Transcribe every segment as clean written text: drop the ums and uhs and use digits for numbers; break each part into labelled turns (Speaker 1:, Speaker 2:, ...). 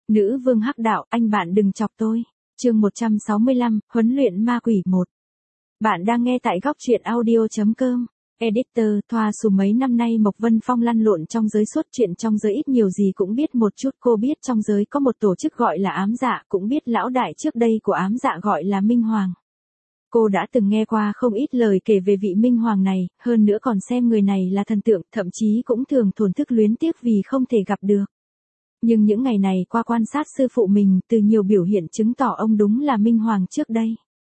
Speaker 1: Nữ vương hắc đạo, anh bạn đừng chọc tôi. Chương 165, huấn luyện ma quỷ 1. Bạn đang nghe tại góc truyện audio.com. Editor, Thoa Xù mấy năm nay Mộc Vân Phong lăn lộn trong giới suốt chuyện trong giới ít nhiều gì cũng biết một chút. Cô biết trong giới có một tổ chức gọi là ám dạ, cũng biết lão đại trước đây của ám dạ gọi là Minh Hoàng. Cô đã từng nghe qua không ít lời kể về vị Minh Hoàng này, hơn nữa còn xem người này là thần tượng, thậm chí cũng thường thổn thức luyến tiếc vì không thể gặp được. Nhưng những ngày này qua quan sát sư phụ mình, từ nhiều biểu hiện chứng tỏ ông đúng là Minh Hoàng trước đây.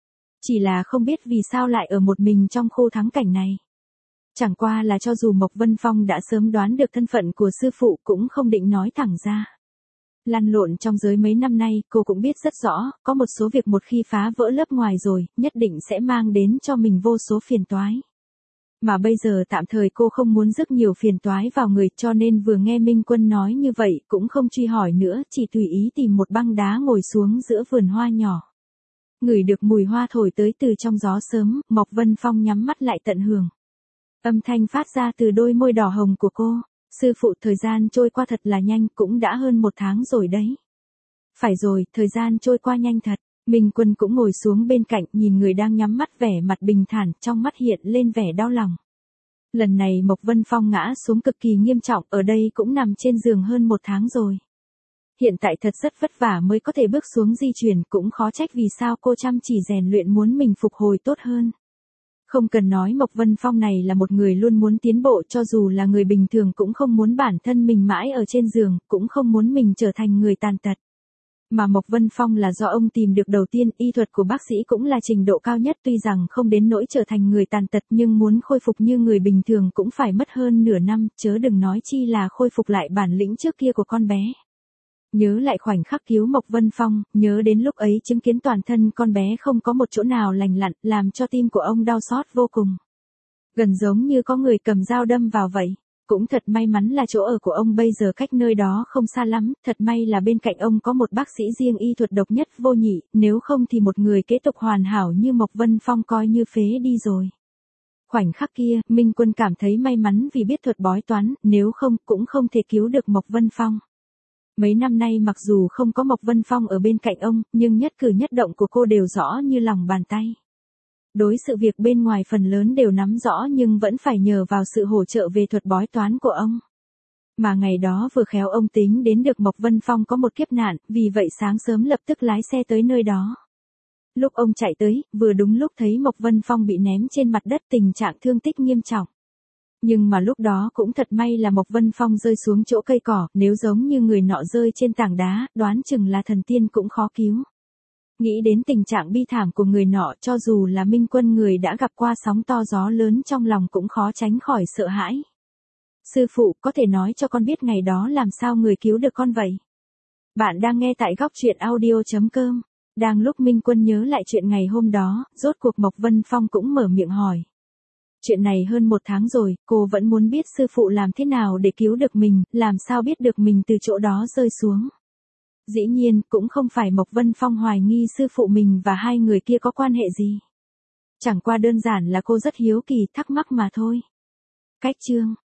Speaker 1: Chỉ là không biết vì sao lại ở một mình trong khu thắng cảnh này. Chẳng qua là cho dù Mộc Vân Phong đã sớm đoán được thân phận của sư phụ cũng không định nói thẳng ra. Lăn lộn trong giới mấy năm nay, cô cũng biết rất rõ, có một số việc một khi phá vỡ lớp ngoài rồi, nhất định sẽ mang đến cho mình vô số phiền toái. Mà bây giờ tạm thời cô không muốn rước nhiều phiền toái vào người, cho nên vừa nghe Minh Quân nói như vậy cũng không truy hỏi nữa, chỉ tùy ý tìm một băng đá ngồi xuống giữa vườn hoa nhỏ. Ngửi được mùi hoa thổi tới từ trong gió sớm, Mộc Vân Phong nhắm mắt lại tận hưởng. Âm thanh phát ra từ đôi môi đỏ hồng của cô. Sư phụ, thời gian trôi qua thật là nhanh, cũng đã hơn 1 tháng rồi đấy. Phải rồi, thời gian trôi qua nhanh thật. Minh Quân cũng ngồi xuống bên cạnh, nhìn người đang nhắm mắt vẻ mặt bình thản, trong mắt hiện lên vẻ đau lòng. Lần này Mộc Vân Phong ngã xuống cực kỳ nghiêm trọng, ở đây cũng nằm trên giường hơn 1 tháng rồi. Hiện tại thật rất vất vả mới có thể bước xuống di chuyển, cũng khó trách vì sao cô chăm chỉ rèn luyện muốn mình phục hồi tốt hơn. Không cần nói Mộc Vân Phong này là một người luôn muốn tiến bộ, cho dù là người bình thường cũng không muốn bản thân mình mãi ở trên giường, cũng không muốn mình trở thành người tàn tật. Mà Mộc Vân Phong là do ông tìm được đầu tiên, y thuật của bác sĩ cũng là trình độ cao nhất, tuy rằng không đến nỗi trở thành người tàn tật nhưng muốn khôi phục như người bình thường cũng phải mất hơn nửa năm, chớ đừng nói chi là khôi phục lại bản lĩnh trước kia của con bé. Nhớ lại khoảnh khắc cứu Mộc Vân Phong, nhớ đến lúc ấy chứng kiến toàn thân con bé không có một chỗ nào lành lặn, làm cho tim của ông đau xót vô cùng. Gần giống như có người cầm dao đâm vào vậy. Cũng thật may mắn là chỗ ở của ông bây giờ cách nơi đó không xa lắm, thật may là bên cạnh ông có một bác sĩ riêng y thuật độc nhất vô nhị, nếu không thì một người kế tục hoàn hảo như Mộc Vân Phong coi như phế đi rồi. Khoảnh khắc kia, Minh Quân cảm thấy may mắn vì biết thuật bói toán, nếu không cũng không thể cứu được Mộc Vân Phong. Mấy năm nay mặc dù không có Mộc Vân Phong ở bên cạnh ông, nhưng nhất cử nhất động của cô đều rõ như lòng bàn tay. Đối sự việc bên ngoài phần lớn đều nắm rõ nhưng vẫn phải nhờ vào sự hỗ trợ về thuật bói toán của ông. Mà ngày đó vừa khéo ông tính đến được Mộc Vân Phong có một kiếp nạn, vì vậy sáng sớm lập tức lái xe tới nơi đó. Lúc ông chạy tới, vừa đúng lúc thấy Mộc Vân Phong bị ném trên mặt đất, tình trạng thương tích nghiêm trọng. Nhưng mà lúc đó cũng thật may là Mộc Vân Phong rơi xuống chỗ cây cỏ, nếu giống như người nọ rơi trên tảng đá, đoán chừng là thần tiên cũng khó cứu. Nghĩ đến tình trạng bi thảm của người nọ, cho dù là Minh Quân người đã gặp qua sóng to gió lớn, trong lòng cũng khó tránh khỏi sợ hãi. Sư phụ, có thể nói cho con biết ngày đó làm sao người cứu được con vậy? Bạn đang nghe tại góc truyện audio.com. Đang lúc Minh Quân nhớ lại chuyện ngày hôm đó, rốt cuộc Mộc Vân Phong cũng mở miệng hỏi. Chuyện này hơn 1 tháng rồi, cô vẫn muốn biết sư phụ làm thế nào để cứu được mình, làm sao biết được mình từ chỗ đó rơi xuống. Dĩ nhiên, cũng không phải Mộc Vân Phong hoài nghi sư phụ mình và hai người kia có quan hệ gì. Chẳng qua đơn giản là cô rất hiếu kỳ, thắc mắc mà thôi. Cách chương